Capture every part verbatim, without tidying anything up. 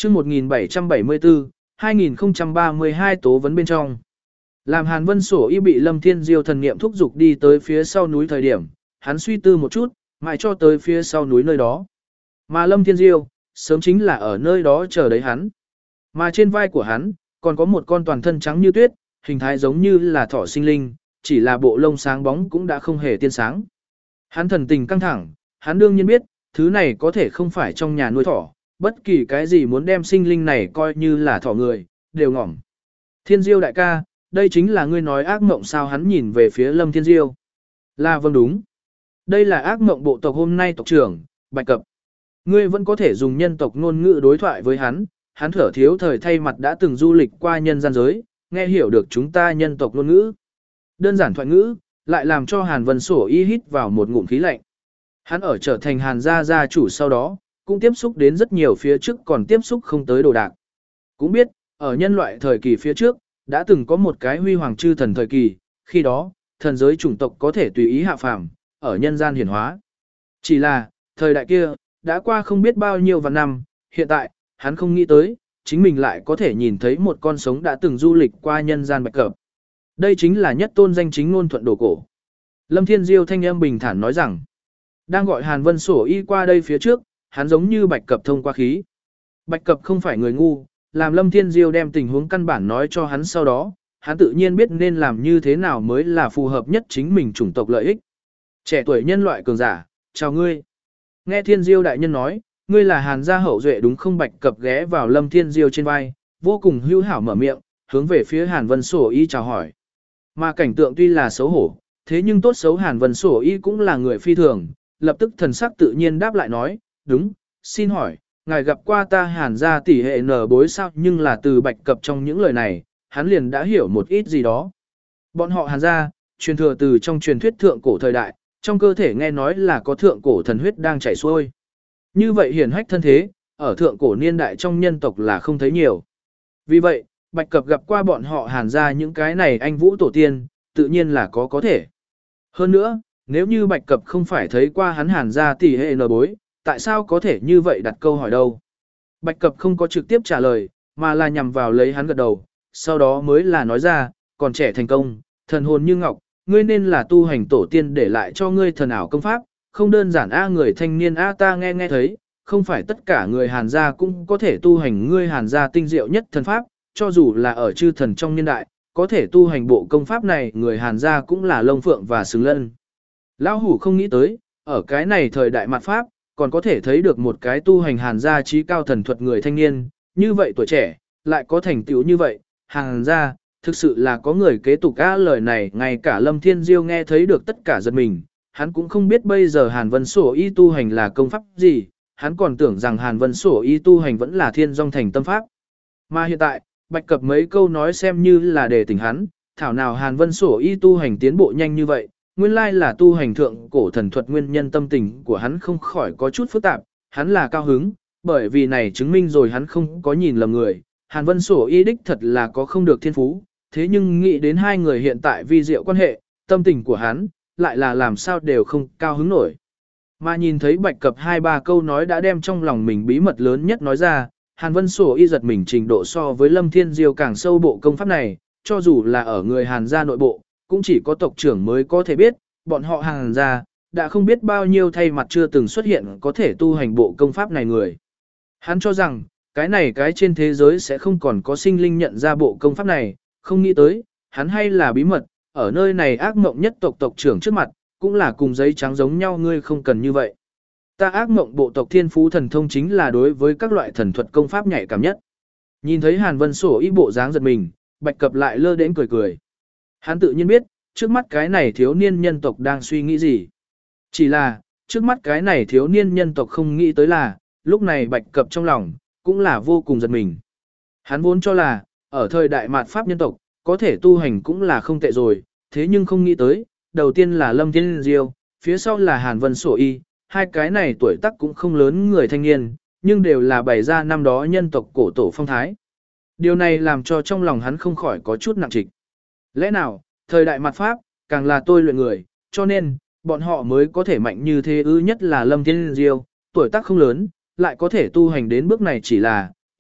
chương một nghìn bảy trăm bảy mươi tư, hai nghìn không trăm ba mươi hai tố vấn bên trong. Làm Hàn Vân Sổ Y bị Lâm Thiên Diêu thần niệm thúc giục đi tới phía sau núi thời điểm, hắn suy tư một chút, mãi cho tới phía sau núi nơi đó. Mà Lâm Thiên Diêu, sớm chính là ở nơi đó chờ đấy hắn. Mà trên vai của hắn, còn có một con toàn thân trắng như tuyết, hình thái giống như là thỏ sinh linh, chỉ là bộ lông sáng bóng cũng đã không hề tiên sáng. Hắn thần tình căng thẳng, hắn đương nhiên biết, thứ này có thể không phải trong nhà nuôi thỏ, bất kỳ cái gì muốn đem sinh linh này coi như là thỏ người, đều ngỏm. Thiên Diêu đại ca, đây chính là ngươi nói ác mộng sao? Hắn nhìn về phía Lâm Thiên Diêu. Là vâng đúng. Đây là ác mộng bộ tộc hôm nay tộc trưởng, Bạch Cập. Ngươi vẫn có thể dùng nhân tộc ngôn ngữ đối thoại với hắn, hắn thở thiếu thời thay mặt đã từng du lịch qua nhân gian giới, nghe hiểu được chúng ta nhân tộc ngôn ngữ. Đơn giản thoại ngữ, lại làm cho Hàn Vân Sổ Y hít vào một ngụm khí lạnh. Hắn ở trở thành Hàn gia gia chủ sau đó, cũng tiếp xúc đến rất nhiều phía trước còn tiếp xúc không tới đồ đạc. Cũng biết, ở nhân loại thời kỳ phía trước, đã từng có một cái huy hoàng chư thần thời kỳ, khi đó, thần giới chủng tộc có thể tùy ý hạ phàm, ở nhân gian hiển hóa. Chỉ là, thời đại kia, đã qua không biết bao nhiêu vạn năm, hiện tại, hắn không nghĩ tới, chính mình lại có thể nhìn thấy một con sống đã từng du lịch qua nhân gian Bạch Cập. Đây chính là nhất tôn danh chính ngôn thuận đồ cổ. Lâm Thiên Diêu thanh âm bình thản nói rằng, đang gọi Hàn Vân Sổ Y qua đây phía trước, hắn giống như Bạch Cập thông qua khí. Bạch Cập không phải người ngu, làm Lâm Thiên Diêu đem tình huống căn bản nói cho hắn sau đó, hắn tự nhiên biết nên làm như thế nào mới là phù hợp nhất chính mình chủng tộc lợi ích. Trẻ tuổi nhân loại cường giả, chào ngươi. Nghe Thiên Diêu đại nhân nói, ngươi là Hàn gia hậu duệ đúng không? Bạch Cập ghé vào Lâm Thiên Diêu trên vai, vô cùng hữu hảo mở miệng, hướng về phía Hàn Vân Sổ Y chào hỏi. Mà cảnh tượng tuy là xấu hổ, thế nhưng tốt xấu Hàn Vân Sổ Y cũng là người phi thường, lập tức thần sắc tự nhiên đáp lại nói, đúng, xin hỏi, ngài gặp qua ta Hàn gia tỷ hệ nở bối sao? Nhưng là từ Bạch Cập trong những lời này, hắn liền đã hiểu một ít gì đó. Bọn họ Hàn gia, truyền thừa từ trong truyền thuyết thượng cổ thời đại, trong cơ thể nghe nói là có thượng cổ thần huyết đang chảy xuôi. Như vậy hiển hách thân thế, ở thượng cổ niên đại trong nhân tộc là không thấy nhiều. Vì vậy, Bạch Cập gặp qua bọn họ Hàn gia những cái này anh vũ tổ tiên, tự nhiên là có có thể. Hơn nữa, nếu như Bạch Cập không phải thấy qua hắn Hàn gia tỷ hệ nở bối, tại sao có thể như vậy đặt câu hỏi đâu? Bạch Cập không có trực tiếp trả lời, mà là nhằm vào lấy hắn gật đầu, sau đó mới là nói ra, còn trẻ thành công, thần hồn như ngọc, ngươi nên là tu hành tổ tiên để lại cho ngươi thần ảo công pháp, không đơn giản a người thanh niên a ta nghe nghe thấy, không phải tất cả người Hàn gia cũng có thể tu hành ngươi Hàn gia tinh diệu nhất thần pháp, cho dù là ở chư thần trong niên đại, có thể tu hành bộ công pháp này người Hàn gia cũng là lông phượng và xứng lân. Lão hủ không nghĩ tới, ở cái này thời đại mặt pháp, còn có thể thấy được một cái tu hành Hàn gia trí cao thần thuật người thanh niên, như vậy tuổi trẻ, lại có thành tựu như vậy, Hàn gia, thực sự là có người kế tục a lời này, ngay cả Lâm Thiên Diêu nghe thấy được tất cả giật mình, hắn cũng không biết bây giờ Hàn Vân Sổ Y tu hành là công pháp gì, hắn còn tưởng rằng Hàn Vân Sổ Y tu hành vẫn là thiên dòng thành tâm pháp. Mà hiện tại, Bạch Cập mấy câu nói xem như là để tỉnh hắn, thảo nào Hàn Vân Sổ Y tu hành tiến bộ nhanh như vậy, nguyên lai là tu hành thượng cổ thần thuật nguyên nhân tâm tình của hắn không khỏi có chút phức tạp, hắn là cao hứng, bởi vì này chứng minh rồi hắn không có nhìn lầm người, Hàn Vân Sổ Y đích thật là có không được thiên phú, thế nhưng nghĩ đến hai người hiện tại vi diệu quan hệ, tâm tình của hắn, lại là làm sao đều không cao hứng nổi. Mà nhìn thấy Bạch Cập hai ba câu nói đã đem trong lòng mình bí mật lớn nhất nói ra, Hàn Vân Sổ Y giật mình trình độ so với Lâm Thiên Diêu càng sâu bộ công pháp này, cho dù là ở người Hàn gia nội bộ, cũng chỉ có tộc trưởng mới có thể biết, bọn họ Hàn gia đã không biết bao nhiêu thay mặt chưa từng xuất hiện có thể tu hành bộ công pháp này người. Hắn cho rằng, cái này cái trên thế giới sẽ không còn có sinh linh nhận ra bộ công pháp này, không nghĩ tới, hắn hay là bí mật, ở nơi này ác mộng nhất tộc tộc trưởng trước mặt, cũng là cùng giấy trắng giống nhau, ngươi không cần như vậy. Ta ác mộng bộ tộc thiên phú thần thông chính là đối với các loại thần thuật công pháp nhạy cảm nhất. Nhìn thấy Hàn Vân Sổ Y bộ dáng giật mình, Bạch Cập lại lơ đến cười cười. Hắn tự nhiên biết, trước mắt cái này thiếu niên nhân tộc đang suy nghĩ gì. Chỉ là, trước mắt cái này thiếu niên nhân tộc không nghĩ tới là, lúc này Bạch Cập trong lòng, cũng là vô cùng giật mình. Hắn vốn cho là, ở thời đại mạt pháp nhân tộc, có thể tu hành cũng là không tệ rồi, thế nhưng không nghĩ tới, đầu tiên là Lâm Thiên Diêu, phía sau là Hàn Vân Sổ Y, hai cái này tuổi tác cũng không lớn người thanh niên, nhưng đều là bày ra năm đó nhân tộc cổ tổ phong thái. Điều này làm cho trong lòng hắn không khỏi có chút nặng trịch. Lẽ nào, thời đại mặt pháp, càng là tôi luyện người, cho nên, bọn họ mới có thể mạnh như thế ư nhất là Lâm Thiên Diêu, tuổi tác không lớn, lại có thể tu hành đến bước này chỉ là,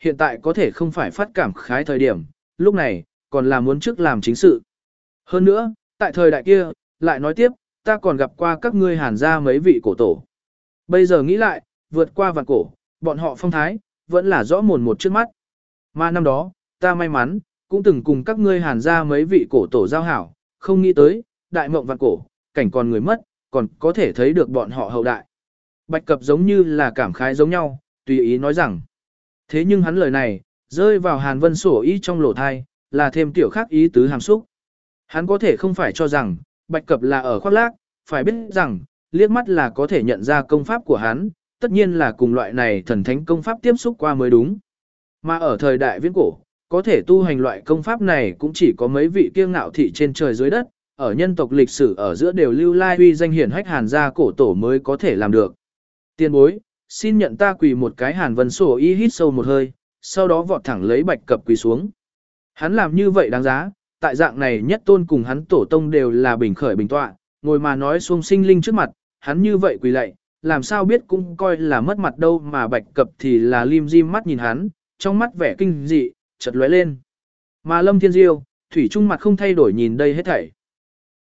hiện tại có thể không phải phát cảm khái thời điểm, lúc này, còn là muốn trước làm chính sự. Hơn nữa, tại thời đại kia, lại nói tiếp, ta còn gặp qua các ngươi Hàn gia mấy vị cổ tổ. Bây giờ nghĩ lại, vượt qua vạn cổ, bọn họ phong thái, vẫn là rõ mồn một trước mắt. Mà năm đó, ta may mắn, cũng từng cùng các ngươi Hàn gia mấy vị cổ tổ giao hảo, không nghĩ tới, đại mộng vạn cổ, cảnh còn người mất, còn có thể thấy được bọn họ hậu đại. Bạch Cập giống như là cảm khái giống nhau, tùy ý nói rằng. Thế nhưng hắn lời này, rơi vào Hàn Vân sổ ý trong lỗ thai, là thêm tiểu khác ý tứ hàm xúc. Hắn có thể không phải cho rằng, Bạch Cập là ở khoác lác, phải biết rằng, liếc mắt là có thể nhận ra công pháp của hắn, tất nhiên là cùng loại này thần thánh công pháp tiếp xúc qua mới đúng. Mà ở thời đại viễn cổ, có thể tu hành loại công pháp này cũng chỉ có mấy vị kiêng ngạo thị trên trời dưới đất, ở nhân tộc lịch sử ở giữa đều lưu lai uy danh hiển hách Hàn gia cổ tổ mới có thể làm được. Tiên bối, xin nhận ta quỳ một cái. Hàn Vân sổ y hít sâu một hơi, sau đó vọt thẳng lấy Bạch Cập quỳ xuống. Hắn làm như vậy đáng giá, tại dạng này nhất tôn cùng hắn tổ tông đều là bình khởi bình tọa, ngồi mà nói xuông sinh linh trước mặt, hắn như vậy quỳ lạy, làm sao biết cũng coi là mất mặt đâu. Mà Bạch Cập thì là lim dim mắt nhìn hắn, trong mắt vẻ kinh dị, chợt lóe lên. Mà Lâm Thiên Diêu, thủy trung mặt không thay đổi nhìn đây hết thảy.